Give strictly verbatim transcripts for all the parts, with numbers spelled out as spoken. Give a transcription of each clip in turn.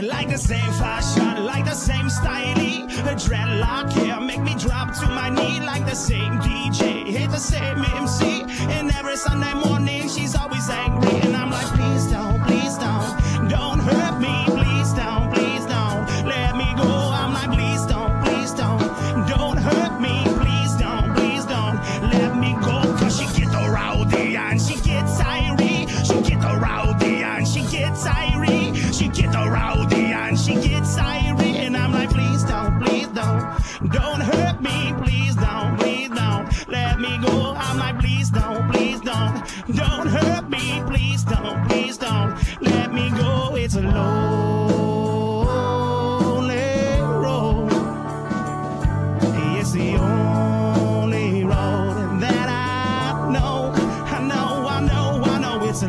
Like the same fashion, like the same style. A dreadlock hair make me drop to my knee. Like the same D J, hit the same M C. And every Sunday morning she's always angry. And I'm like, please don't, please don't, don't hurt me. Please don't, please don't, let me go. I'm like, please don't, please don't, don't hurt me. Please don't, please don't, let me go. Cause she get the rowdy and she gets irie. She get the rowdy and she gets irie. She get the rowdy and she gets irie. And I'm like, please don't, please don't, don't hurt me. Please don't, please don't, let me go. I'm like, please don't, please don't, don't hurt me. Please don't, please don't, let me go. It's a lonely road. It's the only road that I know. I know, I know, I know. It's a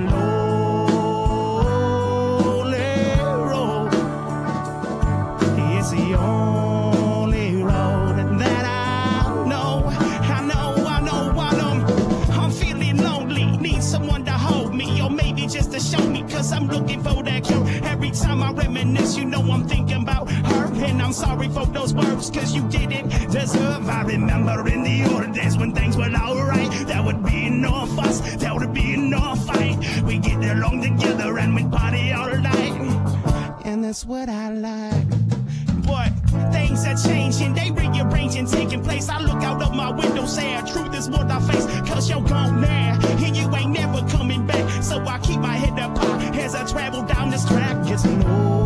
lonely road. It's the only road that I know. I know, I know, I know. I'm feeling lonely, need someone to hold me, or maybe just to show me, cause I'm looking for that cure. Every time I reminisce, you know I'm thinking about her. And I'm sorry for those words, cause you didn't deserve. I remember in the old days when things were alright. There would be no fuss, there would be no fight. We get along together and we party all night. And that's what I like. But things are changing, they rearranging, taking place. I look out of my window, saying truth is what I face. Cause you're gone now, and you ain't never coming back. So I keep my head up high as I travel down this track. It's an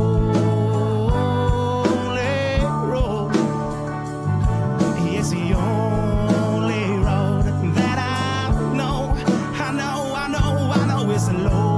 only road. It's the only road that I know. I know, I know, I know. It's a low.